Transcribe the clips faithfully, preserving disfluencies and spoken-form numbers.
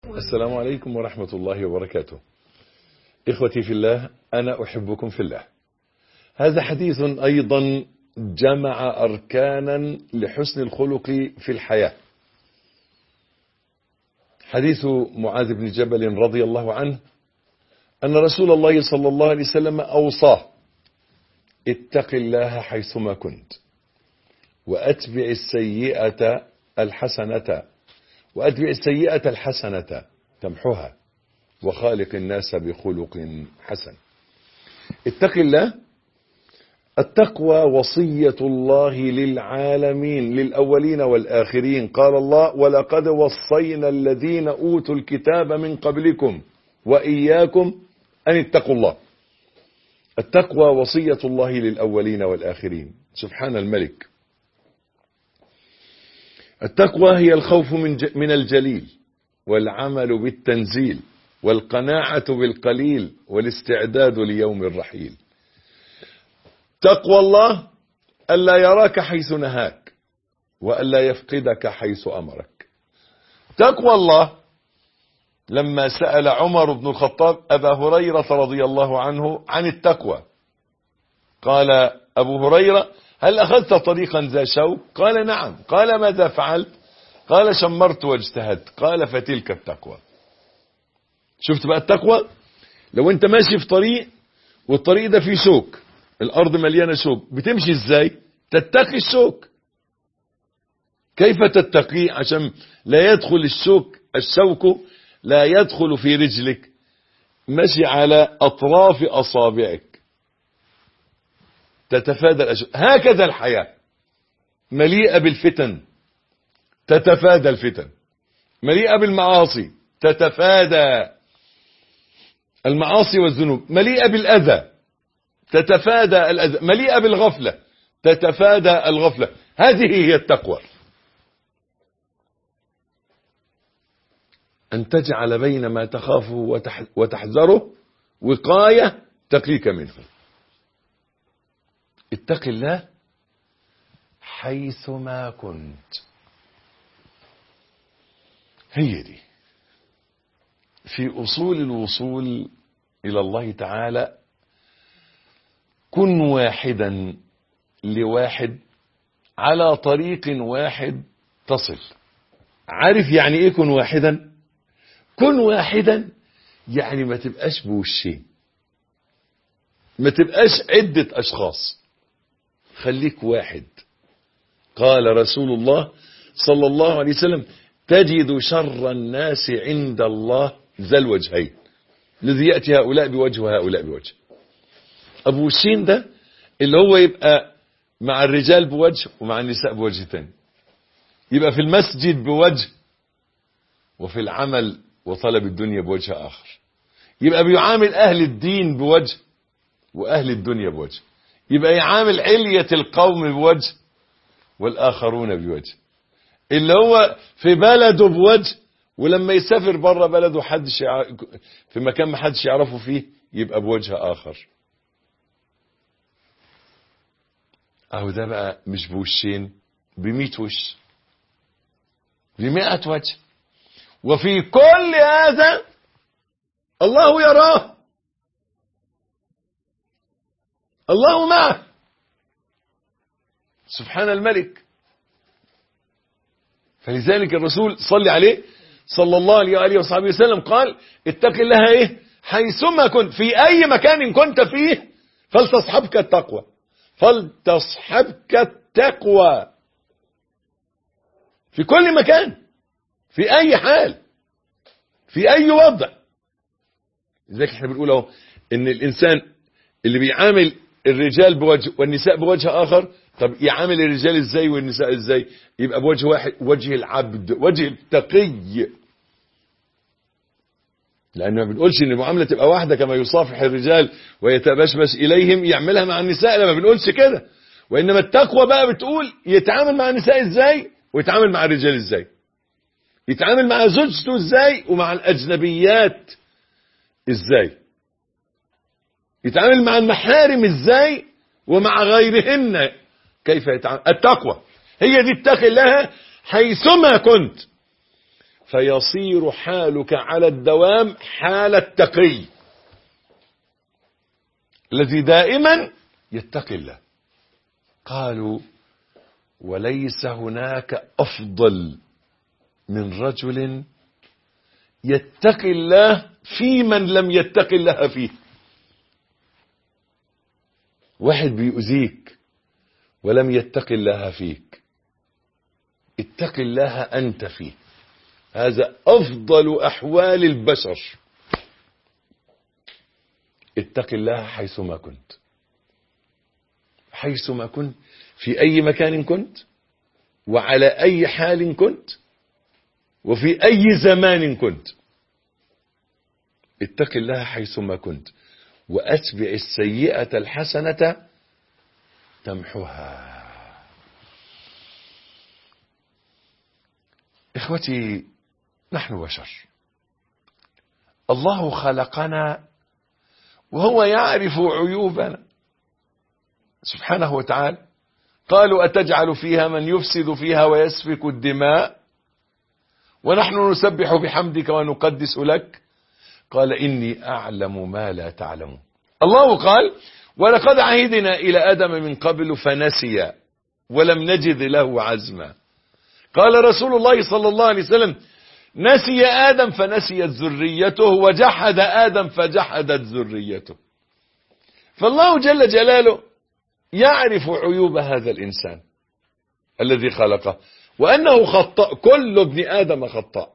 السلام عليكم ورحمة الله وبركاته. إخوتي في الله، أنا أحبكم في الله. هذا حديث أيضا جمع أركانا لحسن الخلق في الحياة. حديث معاذ بن جبل رضي الله عنه أن رسول الله صلى الله عليه وسلم أوصاه: اتق الله حيثما كنت، وأتبع السيئة الحسنة وأتبع السيئة الحسنة تمحها، وخالق الناس بخلق حسن. اتق الله. التقوى وصية الله للعالمين، للأولين والآخرين. قال الله: ولقد وصينا الذين أوتوا الكتاب من قبلكم وإياكم أن اتقوا الله. التقوى وصية الله للأولين والآخرين. سبحان الملك. التقوى هي الخوف من من الجليل، والعمل بالتنزيل، والقناعة بالقليل، والاستعداد ليوم الرحيل. تقوى الله ألا يراك حيث نهاك، وألا يفقدك حيث أمرك. تقوى الله لما سأل عمر بن الخطاب أبا هريرة رضي الله عنه عن التقوى، قال أبو هريرة: هل أخذت طريقا ذا شوك؟ قال: نعم. قال: ماذا فعلت؟ قال: شمرت واجتهدت. قال: فتلك التقوى. شفت بقى التقوى؟ لو انت ماشي في طريق والطريق ده فيه شوك، الأرض مليانة شوك، بتمشي ازاي؟ تتقي الشوك. كيف تتقي عشان لا يدخل الشوك الشوك لا يدخل في رجلك؟ مشي على أطراف أصابعك، تتفادى الأشياء. هكذا الحياة مليئة بالفتن، تتفادى الفتن. مليئة بالمعاصي، تتفادى المعاصي والذنوب. مليئة بالأذى، تتفادى الأذى. مليئة بالغفلة، تتفادى الغفلة. هذه هي التقوى، أن تجعل بين ما تخافه وتحذره وقاية تقيك منه. اتق الله حيثما كنت. هي دي في أصول الوصول إلى الله تعالى. كن واحدا لواحد على طريق واحد تصل. عارف يعني ايه كن واحدا؟ كن واحدا يعني ما تبقاش بوشين، ما تبقاش عدة أشخاص، خليك واحد. قال رسول الله صلى الله عليه وسلم: تجد شر الناس عند الله ذا الوجهين، الذي يأتي هؤلاء بوجه وهؤلاء بوجه. أبو وشين ده اللي هو يبقى مع الرجال بوجه ومع النساء بوجه تاني، يبقى في المسجد بوجه وفي العمل وطلب الدنيا بوجه آخر، يبقى بيعامل أهل الدين بوجه وأهل الدنيا بوجه، يبقى يعامل علية القوم بوجه والآخرون بوجه. اللي هو في بلده بوجه، ولما يسافر بره بلده حدش يع... في مكان ما حدش يعرفه فيه يبقى بوجه آخر. اهو ده بقى مش بوشين، بمئة وش، بمئة وجه. وفي كل هذا الله يراه، الله معه. سبحان الملك. فلذلك الرسول صلى عليه صلى الله عليه وآله وصحبه وسلم قال: اتق الله ايه حيثما كنت، في اي مكان كنت فيه فلتصحبك التقوى، فلتصحبك التقوى في كل مكان، في اي حال، في اي وضع. لذلك احنا بنقول اهو ان الانسان اللي بيعامل الرجال بوجه والنساء بوجه اخر، طب يعامل الرجال ازاي والنساء ازاي؟ يبقى بوجه واحد، وجه العبد، وجه التقي. لأن ما بنقولش ان المعاملة تبقى واحدة كما يصافح الرجال ويتبشبش إليهم يعملها مع النساء، لا، ما بنقولش كده. وإنما التقوى بقى بتقول يتعامل مع النساء ازاي ويتعامل مع الرجال ازاي، يتعامل مع زوجته ازاي ومع الأجنبيات ازاي، يتعامل مع المحارم ازاي ومع غيرهن كيف يتعامل. التقوى هي دي، اتق الله حيثما كنت. فيصير حالك على الدوام حال التقي الذي دائما يتقي الله. قالوا وليس هناك أفضل من رجل يتقي الله في من لم يتقي الله فيه. واحد بيؤذيك ولم يتقي الله فيك، اتق الله أنت فيه. هذا أفضل أحوال البشر. اتق الله حيثما كنت، حيثما كنت، في أي مكان كنت، وعلى أي حال كنت، وفي أي زمان كنت. اتق الله حيثما كنت، وأتبع السيئة الحسنة تمحها. إخوتي، نحن بشر، الله خلقنا وهو يعرف عيوبنا سبحانه وتعالى. قالوا أتجعل فيها من يفسد فيها ويسفك الدماء ونحن نسبح بحمدك ونقدس لك؟ قال إني أعلم ما لا تعلمون. الله قال ولقد عهدنا إلى آدم من قبل فنسي ولم نجد له عزما. قال رسول الله صلى الله عليه وسلم نسي آدم فنسيت ذريته وجحد آدم فجحدت ذريته. فالله جل جلاله يعرف عيوب هذا الإنسان الذي خلقه وأنه خطاء، كل ابن آدم خطاء.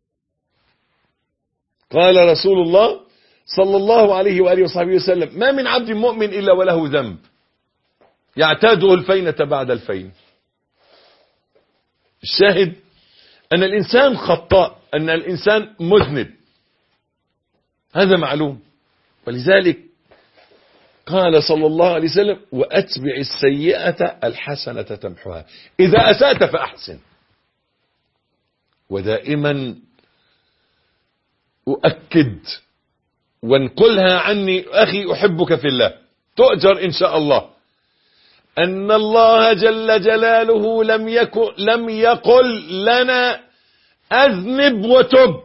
قال رسول الله صلى الله عليه وآله وصحبه وسلم ما من عبد مؤمن إلا وله ذنب يعتاده الفينة بعد الفين. الشاهد أن الإنسان خطاء، أن الإنسان مذنب، هذا معلوم. ولذلك قال صلى الله عليه وسلم وأتبع السيئة الحسنة تمحها. إذا أسأت فأحسن. ودائما أؤكد وانقلها عني أخي أحبك في الله تؤجر إن شاء الله، أن الله جل جلاله لم يكن لم يقل لنا أذنب وتب،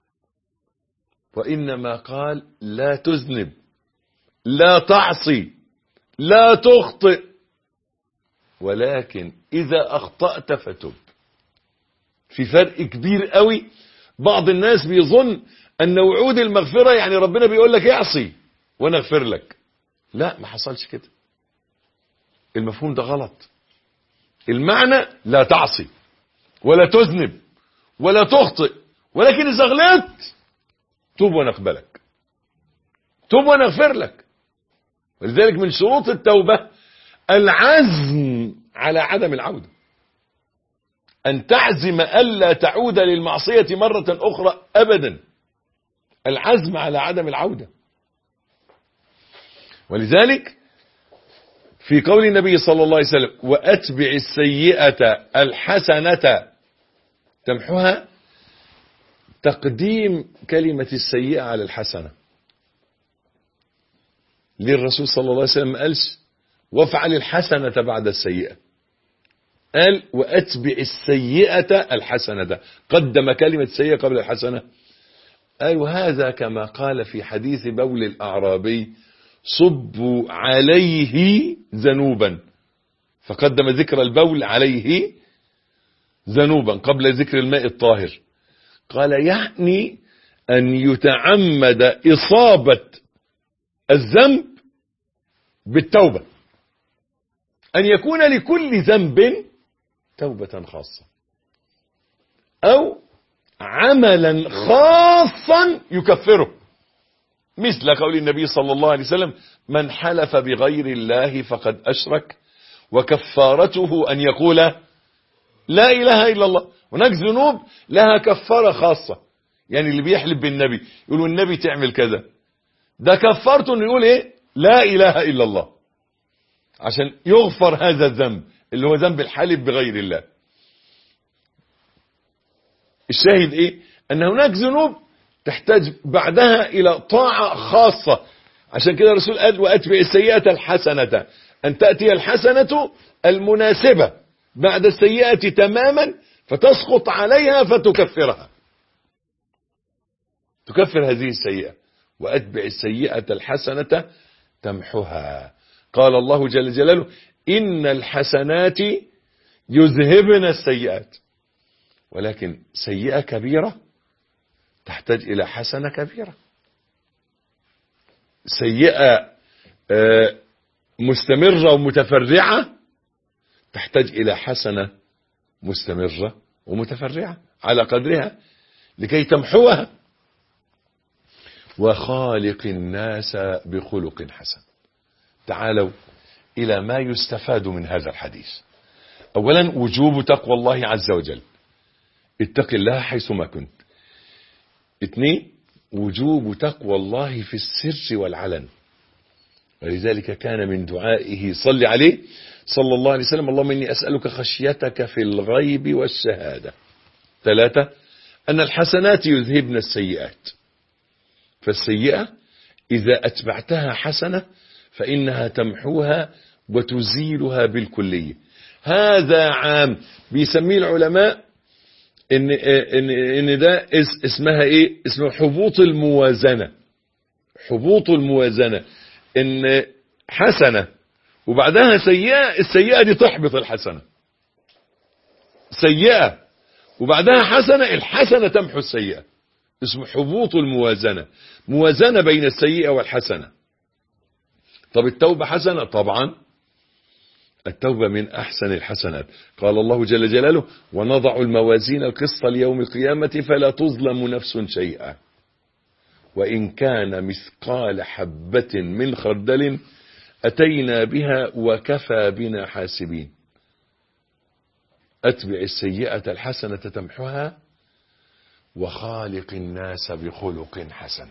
وإنما قال لا تذنب، لا تعصي، لا تخطئ، ولكن إذا أخطأت فتب. في فرق كبير قوي. بعض الناس بيظن أن وعود المغفرة يعني ربنا بيقول لك اعصي وأنا أغفر لك. لا، ما حصلش كده. المفهوم ده غلط. المعنى لا تعصي ولا تذنب ولا تخطئ، ولكن إذا غلطت توب وأنا أقبلك، توب وأنا أغفر لك. ولذلك من شروط التوبة العزم على عدم العودة، أن تعزم ألا تعود للمعصية مرة أخرى أبدا. العزم على عدم العودة. ولذلك في قول النبي صلى الله عليه وسلم وأتبع السيئة الحسنة تمحها، تقديم كلمة السيئة على الحسنة. ليه الرسول صلى الله عليه وسلم ما قالش وافعل الحسنة بعد السيئة؟ قال وأتبع السيئة الحسنة، قدم كلمة السيئة قبل الحسنة. قال وهذا كما قال في حديث بول الأعرابي صبوا عليه ذنوبا، فقدم ذكر البول عليه ذنوبا قبل ذكر الماء الطاهر. قال يعني أن يتعمد إصابة الذنب بالتوبة، أن يكون لكل ذنب توبة خاصة أو عملا خاصا يكفره، مثل قول النبي صلى الله عليه وسلم من حلف بغير الله فقد أشرك وكفارته أن يقول لا إله إلا الله. هناك ذنوب لها كفارة خاصة، يعني اللي بيحلف بالنبي يقولوا النبي تعمل كذا، ده كفارته انه يقول ايه لا إله إلا الله عشان يغفر هذا الذنب اللي هو ذنب الحلف بغير الله. الشاهد ايه؟ ان هناك ذنوب تحتاج بعدها الى طاعة خاصة. عشان كده الرسول قال واتبع السيئة الحسنة، ان تأتي الحسنة المناسبة بعد السيئة تماما فتسقط عليها فتكفرها. تكفر هذه السيئة. وأتبع السيئة الحسنة تمحها. قال الله جل جلاله إن الحسنات يذهبن السيئات. ولكن سيئة كبيرة تحتاج إلى حسنة كبيرة. سيئة مستمرة ومتفرعة تحتاج إلى حسنة مستمرة ومتفرعة على قدرها لكي تمحوها. وخالق الناس بخلق حسن. تعالوا إلى ما يستفاد من هذا الحديث. أولا وجوب تقوى الله عز وجل، اتق الله حيثما كنت. اثنين وجوب تقوى الله في السر والعلن، ولذلك كان من دعائه صلى عليه صلى الله عليه وسلم اللهم إني أسألك خشيتك في الغيب والشهادة. ثلاثة أن الحسنات يذهبن السيئات، فالسيئة إذا أتبعتها حسنة فإنها تمحوها وتزيلها بالكلية. هذا عام بيسميه العلماء إن, إن, إن ده اسمها إيه؟ اسمه حبوط الموازنة. حبوط الموازنة إن حسنة وبعدها سيئة، السيئة دي تحبط الحسنة. سيئة وبعدها حسنة، الحسنة تمحو السيئة. اسمه حبوط الموازنة، موازنة بين السيئة والحسنة. طب التوبة حسنة؟ طبعا التوبة من أحسن الحسنات. قال الله جل جلاله ونضع الموازين القسط ليوم القيامة فلا تظلم نفس شيئا وإن كان مثقال حبة من خردل أتينا بها وكفى بنا حاسبين. أتبع السيئة الحسنة تمحها وخالق الناس بخلق حسن.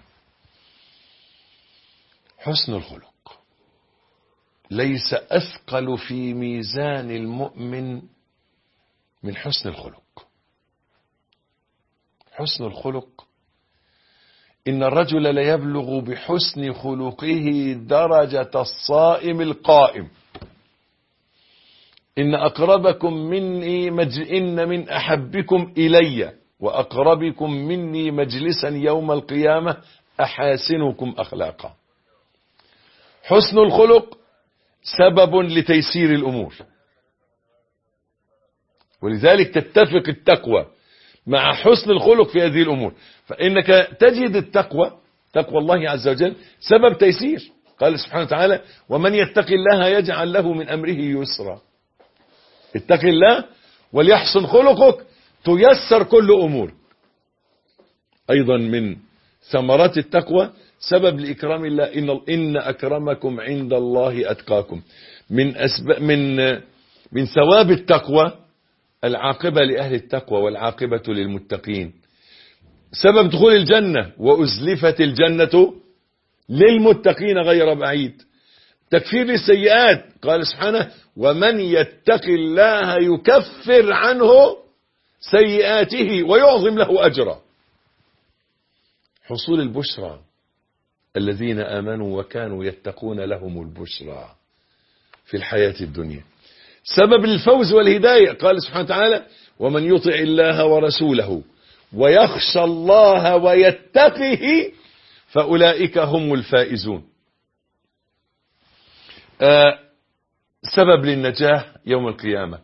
حسن الخلق ليس أثقل في ميزان المؤمن من حسن الخلق. حسن الخلق إن الرجل ليبلغ بحسن خلقه درجة الصائم القائم. إن أقربكم مني مج... إن من أحبكم إلي وأقربكم مني مجلسا يوم القيامة أحاسنكم أخلاقا. حسن الخلق سبب لتيسير الأمور، ولذلك تتفق التقوى مع حسن الخلق في هذه الأمور. فإنك تجد التقوى تقوى الله عز وجل سبب تيسير. قال سبحانه وتعالى ومن يتق الله يجعل له من أمره يسرا. اتق الله وليحسن خلقك تيسر كل أمور. أيضا من ثمرات التقوى سبب لإكرام الله إن, إن أكرمكم عند الله أتقاكم. من, أسباب من, من ثواب التقوى العاقبة لأهل التقوى والعاقبة للمتقين. سبب دخول الجنة وأزلفت الجنة للمتقين غير بعيد. تكفير للسيئات قال سبحانه ومن يتق الله يكفر عنه سيئاته ويعظم له أجرا. حصول البشرى الذين آمنوا وكانوا يتقون لهم البشرى في الحياة الدنيا. سبب الفوز والهداية قال سبحانه وتعالى ومن يطع الله ورسوله ويخشى الله ويتقه فأولئك هم الفائزون. آه سبب للنجاة يوم القيامة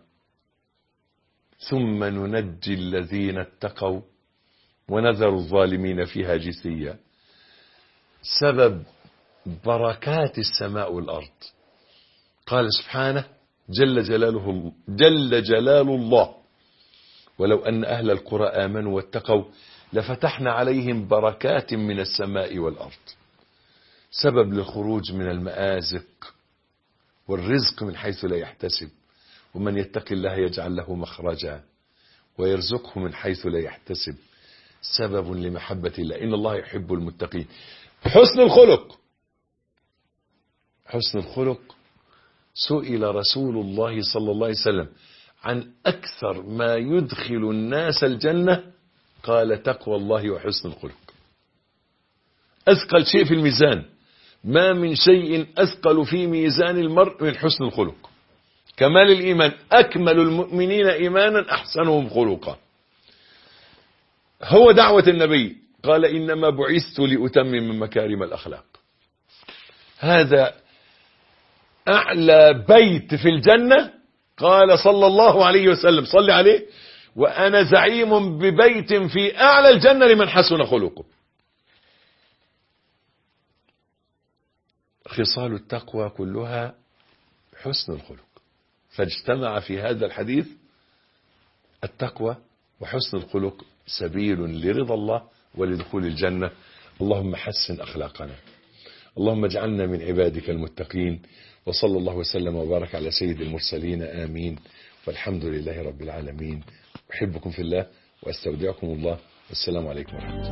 ثم ننجي الذين اتقوا ونذر الظالمين فيها جثيا. سبب بركات السماء والأرض قال سبحانه جل جلاله جل جلال الله ولو أن أهل القرى آمنوا واتقوا لفتحنا عليهم بركات من السماء والأرض. سبب للخروج من المآزق والرزق من حيث لا يحتسب ومن يتق الله يجعل له مخرجا ويرزقه من حيث لا يحتسب. سبب لمحبة الله إن الله يحب المتقين. حسن الخلق حسن الخلق سئل رسول الله صلى الله عليه وسلم عن أكثر ما يدخل الناس الجنة قال تقوى الله وحسن الخلق. أثقل شيء في الميزان، ما من شيء أثقل في ميزان المرء من حسن الخلق. كمال الإيمان أكمل المؤمنين إيمانا أحسنهم خلقا. هو دعوة النبي قال إنما بعثت لأتمم مكارم الأخلاق. هذا أعلى بيت في الجنة. قال صلى الله عليه وسلم صل عليه: وأنا زعيم ببيت في أعلى الجنة لمن حسن خلقه. خصال التقوى كلها حسن الخلق، فاجتمع في هذا الحديث التقوى وحسن الخلق سبيل لرضا الله ولدخول الجنة. اللهم حسن أخلاقنا، اللهم اجعلنا من عبادك المتقين. وصلى الله وسلم وبارك على سيد المرسلين. آمين. والحمد لله رب العالمين. أحبكم في الله وأستودعكم الله. والسلام عليكم ورحمة الله.